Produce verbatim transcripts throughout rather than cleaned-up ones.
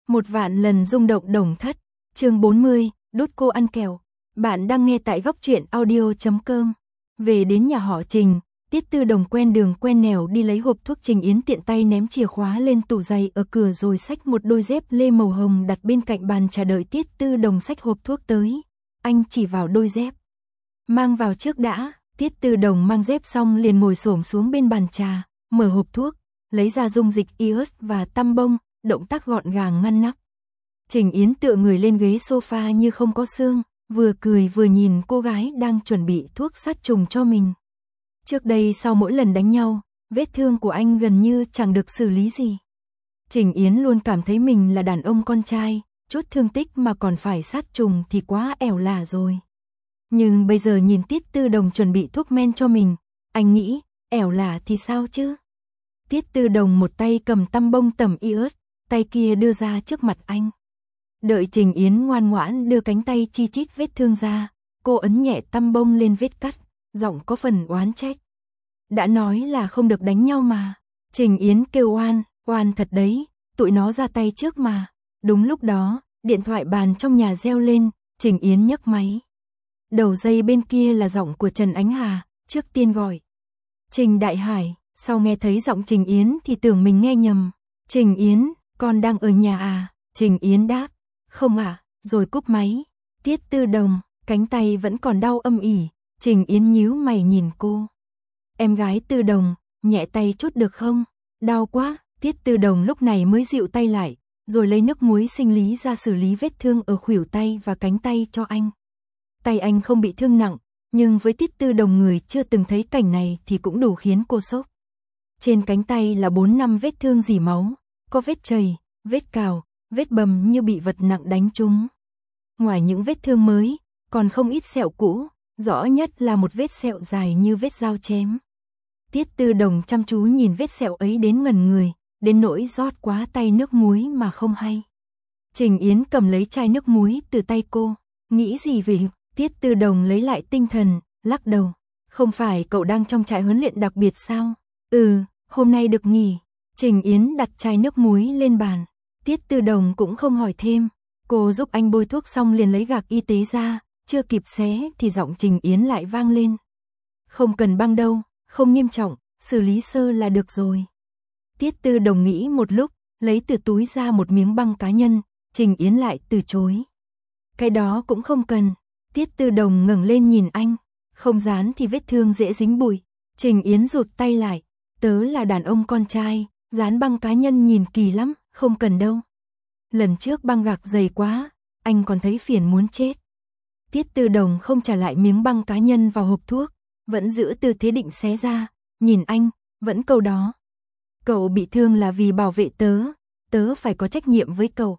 Một vạn lần rung động Đồng Thất, chương bốn mươi, đút cô ăn kẹo. Bạn đang nghe tại góc truyện audio chấm com. Về đến nhà họ Trình, Tiết Tư Đồng quen đường quen nẻo đi lấy hộp thuốc. Trình Yến tiện tay ném chìa khóa lên tủ giày ở cửa rồi xách một đôi dép lê màu hồng đặt bên cạnh bàn trà đợi Tiết Tư Đồng xách hộp thuốc tới. Anh chỉ vào đôi dép. Mang vào trước đã. Tiết Tư Đồng mang dép xong liền ngồi xổm xuống bên bàn trà, mở hộp thuốc, lấy ra dung dịch iốt và tăm bông, động tác gọn gàng ngăn nắp. Trình Yến tựa người lên ghế sofa như không có xương, vừa cười vừa nhìn cô gái đang chuẩn bị thuốc sát trùng cho mình. Trước đây sau mỗi lần đánh nhau, vết thương của anh gần như chẳng được xử lý gì. Trình Yến luôn cảm thấy mình là đàn ông con trai, chút thương tích mà còn phải sát trùng thì quá ẻo lả rồi. Nhưng bây giờ nhìn Tiết Tư Đồng chuẩn bị thuốc men cho mình, anh nghĩ, ẻo lả thì sao chứ? Tiết Tư Đồng một tay cầm tăm bông tẩm iốt, tay kia đưa ra trước mặt anh. Đợi Trình Yến ngoan ngoãn đưa cánh tay chi chít vết thương ra, cô ấn nhẹ tăm bông lên vết cắt, giọng có phần oán trách. Đã nói là không được đánh nhau mà. Trình Yến kêu oan, oan thật đấy, tụi nó ra tay trước mà. Đúng lúc đó, điện thoại bàn trong nhà reo lên, Trình Yến nhấc máy. Đầu dây bên kia là giọng của Trần Ánh Hà, trước tiên gọi. Trình Đại Hải, sau nghe thấy giọng Trình Yến thì tưởng mình nghe nhầm. Trình Yến, con đang ở nhà à? Trình Yến đáp, không ạ, à, rồi cúp máy. Tiết Tư Đồng, cánh tay vẫn còn đau âm ỉ. Trình Yến nhíu mày nhìn cô. Em gái Tư Đồng, nhẹ tay chút được không? Đau quá. Tiết Tư Đồng lúc này mới dịu tay lại, rồi lấy nước muối sinh lý ra xử lý vết thương ở khuỷu tay và cánh tay cho anh. Tay anh không bị thương nặng, nhưng với Tiết Tư Đồng người chưa từng thấy cảnh này thì cũng đủ khiến cô sốc. Trên cánh tay là bốn năm vết thương rỉ máu, có vết chày, vết cào, vết bầm như bị vật nặng đánh trúng. Ngoài những vết thương mới, còn không ít sẹo cũ, rõ nhất là một vết sẹo dài như vết dao chém. Tiết Tư Đồng chăm chú nhìn vết sẹo ấy đến ngẩn người, đến nỗi rót quá tay nước muối mà không hay. Trình Yến cầm lấy chai nước muối từ tay cô, nghĩ gì về? Tiết Tư Đồng lấy lại tinh thần, lắc đầu. Không phải cậu đang trong trại huấn luyện đặc biệt sao? Ừ, hôm nay được nghỉ. Trình Yến đặt chai nước muối lên bàn. Tiết Tư Đồng cũng không hỏi thêm. Cô giúp anh bôi thuốc xong liền lấy gạc y tế ra, chưa kịp xé thì giọng Trình Yến lại vang lên. Không cần băng đâu, không nghiêm trọng, xử lý sơ là được rồi. Tiết Tư Đồng nghĩ một lúc, lấy từ túi ra một miếng băng cá nhân, Trình Yến lại từ chối. Cái đó cũng không cần. Tiết Tư Đồng ngẩng lên nhìn anh, không dán thì vết thương dễ dính bụi. Trình Yến rụt tay lại, tớ là đàn ông con trai, dán băng cá nhân nhìn kỳ lắm, không cần đâu. Lần trước băng gạc dày quá, anh còn thấy phiền muốn chết. Tiết Tư Đồng không trả lại miếng băng cá nhân vào hộp thuốc, vẫn giữ tư thế định xé ra, nhìn anh, vẫn câu đó. Cậu bị thương là vì bảo vệ tớ, tớ phải có trách nhiệm với cậu.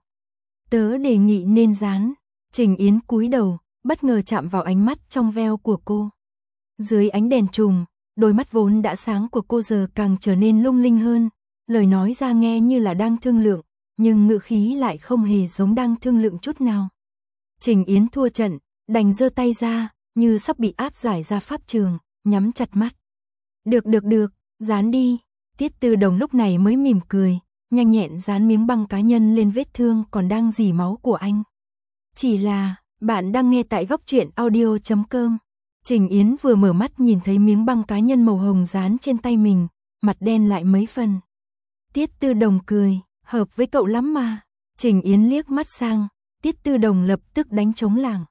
Tớ đề nghị nên dán. Trình Yến cúi đầu, bất ngờ chạm vào ánh mắt trong veo của cô. Dưới ánh đèn chùm, đôi mắt vốn đã sáng của cô giờ càng trở nên lung linh hơn, lời nói ra nghe như là đang thương lượng, nhưng ngữ khí lại không hề giống đang thương lượng chút nào. Trình Yến thua trận, đành giơ tay ra, như sắp bị áp giải ra pháp trường, nhắm chặt mắt. Được được được, dán đi. Tiết Tư Đồng lúc này mới mỉm cười, nhanh nhẹn dán miếng băng cá nhân lên vết thương còn đang rỉ máu của anh. Chỉ là, bạn đang nghe tại góc truyện audio chấm com. Trình Yến vừa mở mắt nhìn thấy miếng băng cá nhân màu hồng dán trên tay mình, mặt đen lại mấy phần. Tiết Tư Đồng cười, hợp với cậu lắm mà. Trình Yến liếc mắt sang, Tiết Tư Đồng lập tức đánh trống lảng.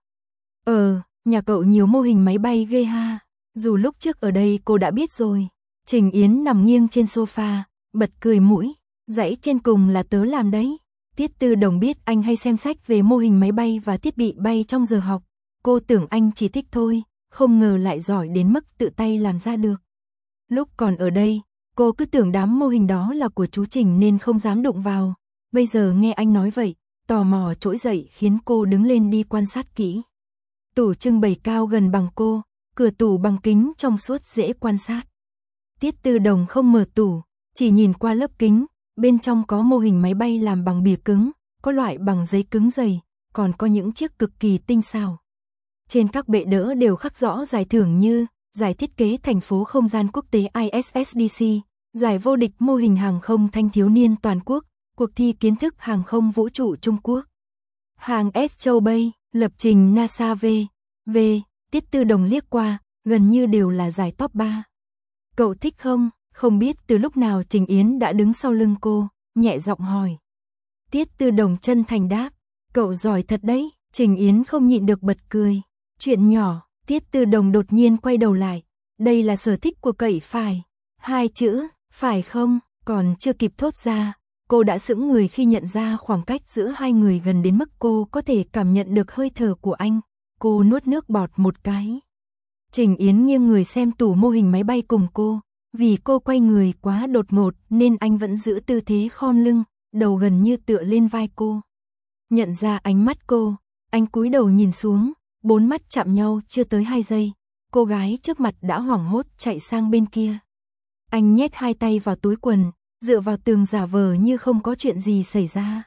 Ờ, nhà cậu nhiều mô hình máy bay ghê ha. Dù lúc trước ở đây cô đã biết rồi. Trình Yến nằm nghiêng trên sofa, bật cười mũi. Dãy trên cùng là tớ làm đấy. Tiết Tư Đồng biết anh hay xem sách về mô hình máy bay và thiết bị bay trong giờ học. Cô tưởng anh chỉ thích thôi, không ngờ lại giỏi đến mức tự tay làm ra được. Lúc còn ở đây, cô cứ tưởng đám mô hình đó là của chú Trình nên không dám đụng vào. Bây giờ nghe anh nói vậy, tò mò trỗi dậy khiến cô đứng lên đi quan sát kỹ. Tủ trưng bày cao gần bằng cô, cửa tủ bằng kính trong suốt dễ quan sát. Tiết Tư Đồng không mở tủ, chỉ nhìn qua lớp kính, bên trong có mô hình máy bay làm bằng bìa cứng, có loại bằng giấy cứng dày, còn có những chiếc cực kỳ tinh xảo. Trên các bệ đỡ đều khắc rõ giải thưởng như giải thiết kế thành phố không gian quốc tế I S S D C, giải vô địch mô hình hàng không thanh thiếu niên toàn quốc, cuộc thi kiến thức hàng không vũ trụ Trung Quốc. Hàng S Châu Bay, lập trình NASA V, V, Tiết Tư Đồng liếc qua, gần như đều là giải top ba. Cậu thích không? Không biết từ lúc nào Trình Yến đã đứng sau lưng cô, nhẹ giọng hỏi. Tiết Tư Đồng chân thành đáp, cậu giỏi thật đấy. Trình Yến không nhịn được bật cười. Chuyện nhỏ, Tiết Tư Đồng đột nhiên quay đầu lại. Đây là sở thích của cậy phải. Hai chữ, phải không? Còn chưa kịp thốt ra, cô đã sững người khi nhận ra khoảng cách giữa hai người gần đến mức cô có thể cảm nhận được hơi thở của anh. Cô nuốt nước bọt một cái. Trình Yến nghiêng người xem tủ mô hình máy bay cùng cô. Vì cô quay người quá đột ngột nên anh vẫn giữ tư thế khom lưng, đầu gần như tựa lên vai cô. Nhận ra ánh mắt cô, anh cúi đầu nhìn xuống, bốn mắt chạm nhau chưa tới hai giây. Cô gái trước mặt đã hoảng hốt chạy sang bên kia. Anh nhét hai tay vào túi quần, dựa vào tường giả vờ như không có chuyện gì xảy ra.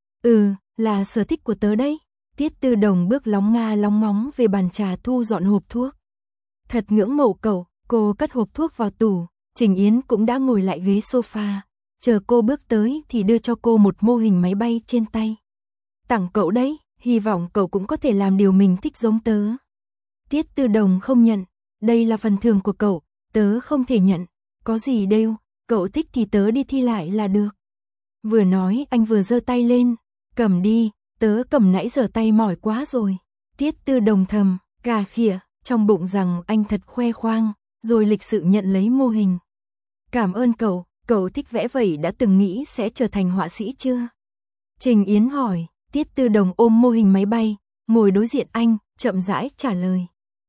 Ừ, là sở thích của tớ đấy. Tiết Tư Đồng bước lóng nga lóng ngóng về bàn trà thu dọn hộp thuốc. Thật ngưỡng mộ cậu. Cô cất hộp thuốc vào tủ, Trình Yến cũng đã ngồi lại ghế sofa, chờ cô bước tới thì đưa cho cô một mô hình máy bay trên tay. Tặng cậu đấy, hy vọng cậu cũng có thể làm điều mình thích giống tớ. Tiết Tư Đồng không nhận, đây là phần thưởng của cậu, tớ không thể nhận. Có gì đâu, cậu thích thì tớ đi thi lại là được. Vừa nói anh vừa giơ tay lên, cầm đi, tớ cầm nãy giờ tay mỏi quá rồi. Tiết Tư Đồng thầm, cà khịa, trong bụng rằng anh thật khoe khoang. Rồi lịch sự nhận lấy mô hình. Cảm ơn cậu, cậu thích vẽ vậy đã từng nghĩ sẽ trở thành họa sĩ chưa? Trình Yến hỏi, Tiết Tư Đồng ôm mô hình máy bay, ngồi đối diện anh, chậm rãi trả lời.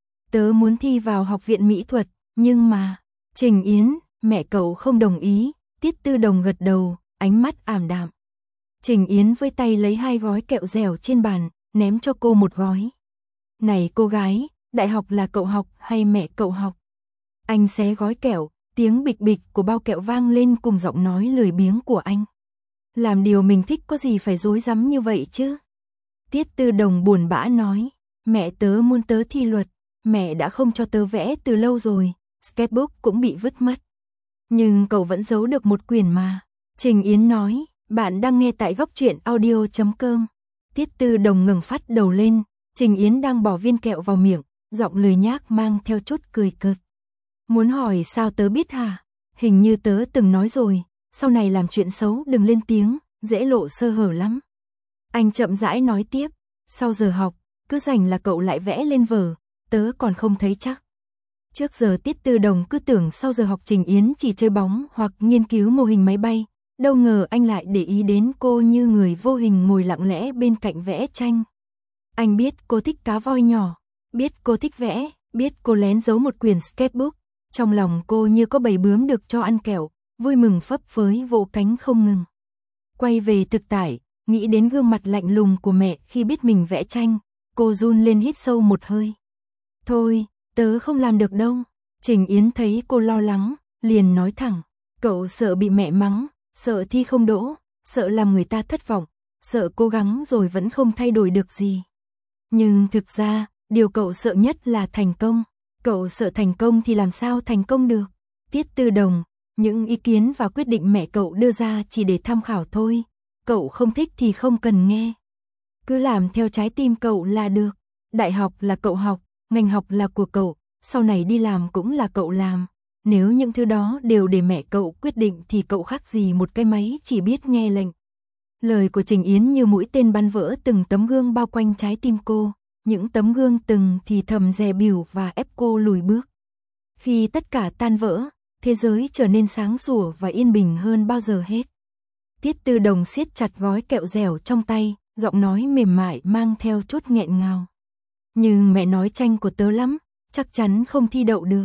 Tớ muốn thi vào học viện mỹ thuật, nhưng mà... Trình Yến, mẹ cậu không đồng ý, Tiết Tư Đồng gật đầu, ánh mắt ảm đạm. Trình Yến với tay lấy hai gói kẹo dẻo trên bàn, ném cho cô một gói. Này cô gái, đại học là cậu học hay mẹ cậu học? Anh xé gói kẹo, tiếng bịch bịch của bao kẹo vang lên cùng giọng nói lười biếng của anh. Làm điều mình thích có gì phải rối rắm như vậy chứ? Tiết Tư Đồng buồn bã nói, mẹ tớ muốn tớ thi luật, mẹ đã không cho tớ vẽ từ lâu rồi, sketchbook cũng bị vứt mất. Nhưng cậu vẫn giấu được một quyển mà. Trình Yến nói, bạn đang nghe tại góc truyện audio chấm com. Tiết Tư Đồng ngẩng phát đầu lên, Trình Yến đang bỏ viên kẹo vào miệng, giọng lười nhác mang theo chút cười cợt. Muốn hỏi sao tớ biết hả? Hình như tớ từng nói rồi, sau này làm chuyện xấu đừng lên tiếng, dễ lộ sơ hở lắm. Anh chậm rãi nói tiếp, sau giờ học, cứ rảnh là cậu lại vẽ lên vở, tớ còn không thấy chắc. Trước giờ Tiết Tư Đồng cứ tưởng sau giờ học Trình Yến chỉ chơi bóng hoặc nghiên cứu mô hình máy bay, đâu ngờ anh lại để ý đến cô như người vô hình ngồi lặng lẽ bên cạnh vẽ tranh. Anh biết cô thích cá voi nhỏ, biết cô thích vẽ, biết cô lén giấu một quyển sketchbook. Trong lòng cô như có bầy bướm được cho ăn kẹo, vui mừng phấp phới vỗ cánh không ngừng. Quay về thực tại, nghĩ đến gương mặt lạnh lùng của mẹ khi biết mình vẽ tranh, cô run lên hít sâu một hơi. Thôi, tớ không làm được đâu. Trình Yến thấy cô lo lắng, liền nói thẳng. Cậu sợ bị mẹ mắng, sợ thi không đỗ, sợ làm người ta thất vọng, sợ cố gắng rồi vẫn không thay đổi được gì. Nhưng thực ra, điều cậu sợ nhất là thành công. Cậu sợ thành công thì làm sao thành công được? Tiết Tư Đồng, những ý kiến và quyết định mẹ cậu đưa ra chỉ để tham khảo thôi. Cậu không thích thì không cần nghe. Cứ làm theo trái tim cậu là được. Đại học là cậu học, ngành học là của cậu, sau này đi làm cũng là cậu làm. Nếu những thứ đó đều để mẹ cậu quyết định thì cậu khác gì một cái máy chỉ biết nghe lệnh. Lời của Trình Yến như mũi tên bắn vỡ từng tấm gương bao quanh trái tim cô. Những tấm gương từng thì thầm dè bỉu và ép cô lùi bước. Khi tất cả tan vỡ, thế giới trở nên sáng sủa và yên bình hơn bao giờ hết. Tiết Tư Đồng siết chặt gói kẹo dẻo trong tay, giọng nói mềm mại mang theo chút nghẹn ngào. Nhưng mẹ nói tranh của tớ lắm, chắc chắn không thi đậu được.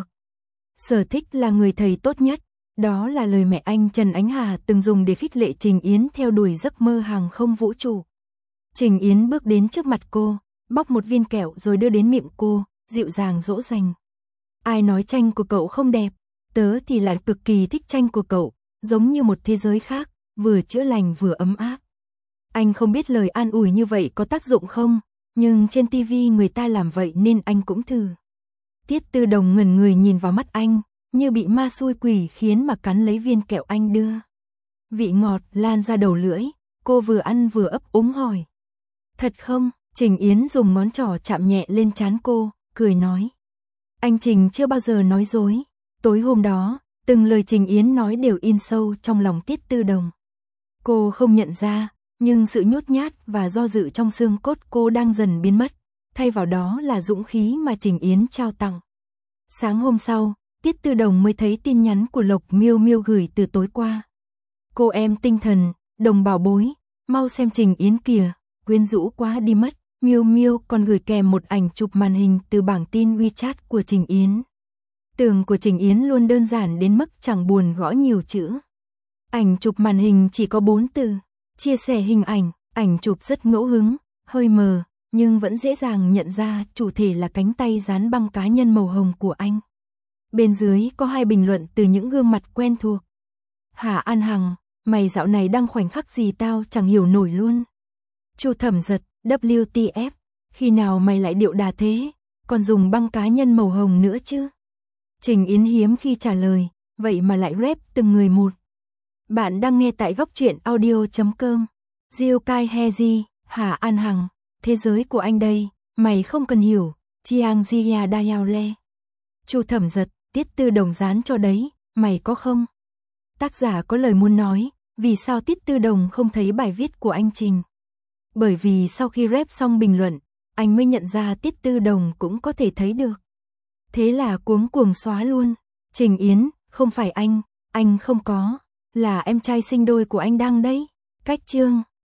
Sở thích là người thầy tốt nhất, đó là lời mẹ anh Trần Ánh Hà từng dùng để khích lệ Trình Yến theo đuổi giấc mơ hàng không vũ trụ. Trình Yến bước đến trước mặt cô, bóc một viên kẹo rồi đưa đến miệng cô, dịu dàng dỗ dành. Ai nói tranh của cậu không đẹp, tớ thì lại cực kỳ thích tranh của cậu, giống như một thế giới khác, vừa chữa lành vừa ấm áp. Anh không biết lời an ủi như vậy có tác dụng không, nhưng trên tivi người ta làm vậy nên anh cũng thử. Tiết Tư Đồng ngẩn người nhìn vào mắt anh, như bị ma xui quỷ khiến mà cắn lấy viên kẹo anh đưa. vị ngọt lan ra đầu lưỡi, cô vừa ăn vừa ấp úng hỏi. Thật không? Trình Yến dùng ngón trỏ chạm nhẹ lên trán cô, cười nói. Anh Trình chưa bao giờ nói dối. Tối hôm đó, từng lời Trình Yến nói đều in sâu trong lòng Tiết Tư Đồng. Cô không nhận ra, nhưng sự nhút nhát và do dự trong xương cốt cô đang dần biến mất, thay vào đó là dũng khí mà Trình Yến trao tặng. Sáng hôm sau, Tiết Tư Đồng mới thấy tin nhắn của Lộc Miêu Miêu gửi từ tối qua. Cô em tinh thần, Đồng bảo bối, mau xem Trình Yến kìa, quyến rũ quá đi mất. Miêu Miêu còn gửi kèm một ảnh chụp màn hình từ bảng tin WeChat của Trình Yến. Tường của Trình Yến luôn đơn giản đến mức chẳng buồn gõ nhiều chữ. Ảnh chụp màn hình chỉ có bốn từ, chia sẻ hình ảnh, ảnh chụp rất ngẫu hứng, hơi mờ, nhưng vẫn dễ dàng nhận ra chủ thể là cánh tay dán băng cá nhân màu hồng của anh. Bên dưới có hai bình luận từ những gương mặt quen thuộc. Hà An Hằng, mày dạo này đăng khoảnh khắc gì tao chẳng hiểu nổi luôn. Chu Thẩm Giật, W T F, khi nào mày lại điệu đà thế, còn dùng băng cá nhân màu hồng nữa chứ? Trình Yến hiếm khi trả lời, vậy mà lại rep từng người một. Bạn đang nghe tại góc truyện audio chấm com. Diêu Kai Hezi, Hà An Hằng, thế giới của anh đây, mày không cần hiểu, Chiang Jia Dayao Le. Chu Thẩm Giật, Tiết Tư Đồng dán cho đấy, mày có không? Tác giả có lời muốn nói, vì sao Tiết Tư Đồng không thấy bài viết của anh Trình? Bởi vì sau khi rep xong bình luận, anh mới nhận ra Tiết Tư Đồng cũng có thể thấy được. Thế là cuống cuồng xóa luôn. Trình Yến, không phải anh, anh không có, là em trai sinh đôi của anh đăng đấy. Cách chương